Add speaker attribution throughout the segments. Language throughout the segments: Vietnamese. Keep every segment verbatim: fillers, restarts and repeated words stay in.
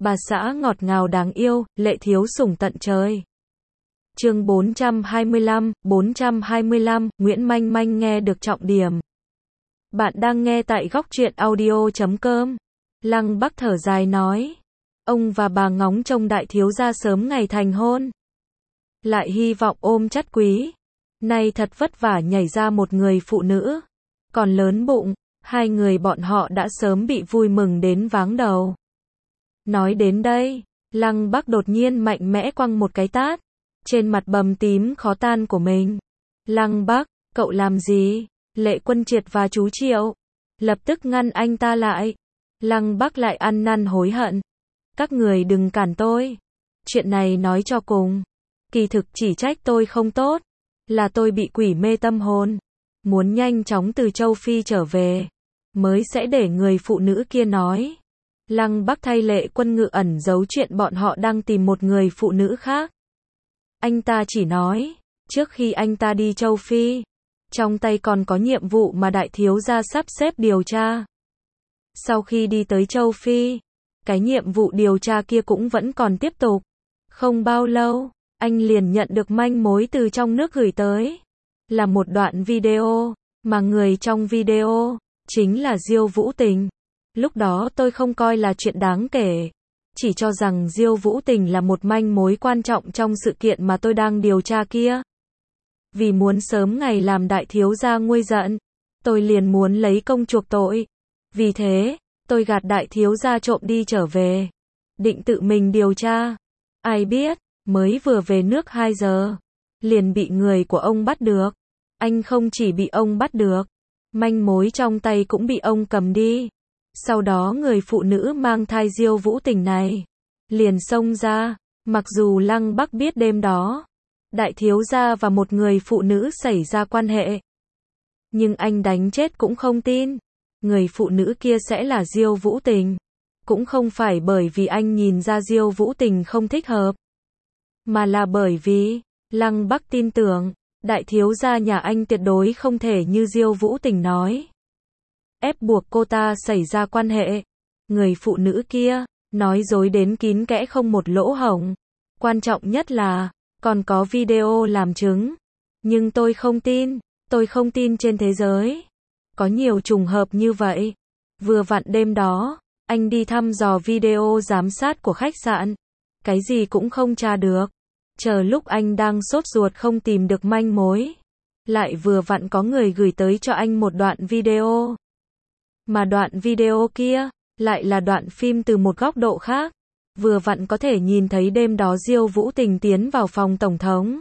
Speaker 1: bà xã ngọt ngào đáng yêu, lệ thiếu sủng tận trời. Chương bốn trăm hai mươi lăm, bốn trăm hai mươi lăm, Nguyễn Manh Manh nghe được trọng điểm. Bạn đang nghe tại góc truyện audio chấm com. Lăng Bắc thở dài nói, ông và bà ngóng trông đại thiếu gia sớm ngày thành hôn, lại hy vọng ôm chắt quý, nay thật vất vả nhảy ra một người phụ nữ, còn lớn bụng, hai người bọn họ đã sớm bị vui mừng đến váng đầu. Nói đến đây, Lăng Bắc đột nhiên mạnh mẽ quăng một cái tát trên mặt bầm tím khó tan của mình. Lăng Bắc, cậu làm gì? Lệ Quân Triệt và chú Triệu lập tức ngăn anh ta lại. Lăng Bắc lại ăn năn hối hận. Các người đừng cản tôi. Chuyện này nói cho cùng, kỳ thực chỉ trách tôi không tốt, là tôi bị quỷ mê tâm hồn, muốn nhanh chóng từ châu Phi trở về, mới sẽ để người phụ nữ kia nói. Lăng Bắc thay Lệ Quân Ngự ẩn giấu chuyện bọn họ đang tìm một người phụ nữ khác. Anh ta chỉ nói, trước khi anh ta đi châu Phi, trong tay còn có nhiệm vụ mà đại thiếu gia sắp xếp điều tra. Sau khi đi tới châu Phi, cái nhiệm vụ điều tra kia cũng vẫn còn tiếp tục. Không bao lâu, anh liền nhận được manh mối từ trong nước gửi tới. Là một đoạn video, mà người trong video chính là Diêu Vũ Tình. Lúc đó tôi không coi là chuyện đáng kể, chỉ cho rằng Diêu Vũ Tình là một manh mối quan trọng trong sự kiện mà tôi đang điều tra kia. Vì muốn sớm ngày làm đại thiếu gia nguôi giận, tôi liền muốn lấy công chuộc tội. Vì thế, tôi gạt đại thiếu gia trộm đi trở về, định tự mình điều tra. Ai biết, mới vừa về nước hai giờ, liền bị người của ông bắt được. Anh không chỉ bị ông bắt được, manh mối trong tay cũng bị ông cầm đi. Sau đó người phụ nữ mang thai Diêu Vũ Tình này liền xông ra. Mặc dù Lăng Bắc biết đêm đó đại thiếu gia và một người phụ nữ xảy ra quan hệ, nhưng anh đánh chết cũng không tin người phụ nữ kia sẽ là Diêu Vũ Tình. Cũng không phải bởi vì anh nhìn ra Diêu Vũ Tình không thích hợp, mà là bởi vì Lăng Bắc tin tưởng đại thiếu gia nhà anh tuyệt đối không thể như Diêu Vũ Tình nói, ép buộc cô ta xảy ra quan hệ. Người phụ nữ kia nói dối đến kín kẽ không một lỗ hổng. Quan trọng nhất là còn có video làm chứng. Nhưng tôi không tin, tôi không tin trên thế giới có nhiều trùng hợp như vậy. Vừa vặn đêm đó, anh đi thăm dò video giám sát của khách sạn, cái gì cũng không tra được. Chờ lúc anh đang sốt ruột không tìm được manh mối, lại vừa vặn có người gửi tới cho anh một đoạn video. Mà đoạn video kia lại là đoạn phim từ một góc độ khác. Vừa vặn có thể nhìn thấy đêm đó Diêu Vũ Tình tiến vào phòng tổng thống.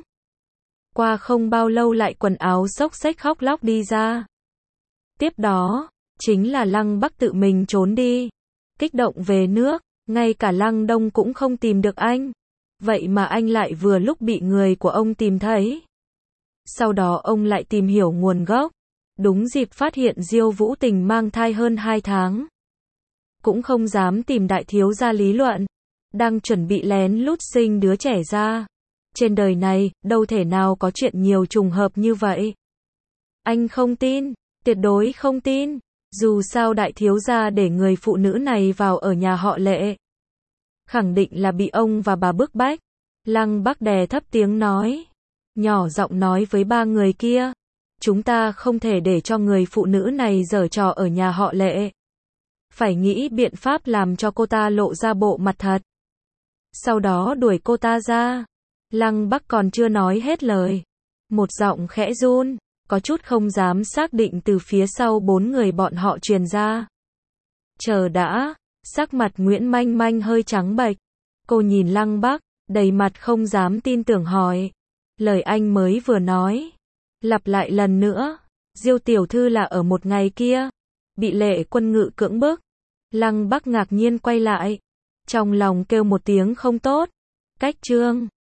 Speaker 1: Qua không bao lâu lại quần áo xốc xếch khóc lóc đi ra. Tiếp đó, chính là Lăng Bắc tự mình trốn đi. Kích động về nước, ngay cả Lăng Đông cũng không tìm được anh. Vậy mà anh lại vừa lúc bị người của ông tìm thấy. Sau đó ông lại tìm hiểu nguồn gốc. Đúng dịp phát hiện Diêu Vũ Tình mang thai hơn hai tháng. Cũng không dám tìm đại thiếu gia lý luận, đang chuẩn bị lén lút sinh đứa trẻ ra. Trên đời này, đâu thể nào có chuyện nhiều trùng hợp như vậy. Anh không tin, tuyệt đối không tin. Dù sao đại thiếu gia để người phụ nữ này vào ở nhà họ Lệ, khẳng định là bị ông và bà bức bách. Lăng Bắc đè thấp tiếng nói, nhỏ giọng nói với ba người kia, chúng ta không thể để cho người phụ nữ này giở trò ở nhà họ Lệ. Phải nghĩ biện pháp làm cho cô ta lộ ra bộ mặt thật, sau đó đuổi cô ta ra. Lăng Bắc còn chưa nói hết lời, một giọng khẽ run, có chút không dám xác định từ phía sau bốn người bọn họ truyền ra. Chờ đã, sắc mặt Nguyễn Manh Manh hơi trắng bệch. Cô nhìn Lăng Bắc, đầy mặt không dám tin tưởng hỏi, lời anh mới vừa nói, lặp lại lần nữa. Diêu tiểu thư là ở một ngày kia bị Lệ Quân Ngự cưỡng bức. Lăng Bắc ngạc nhiên quay lại, trong lòng kêu một tiếng không tốt. Cách chương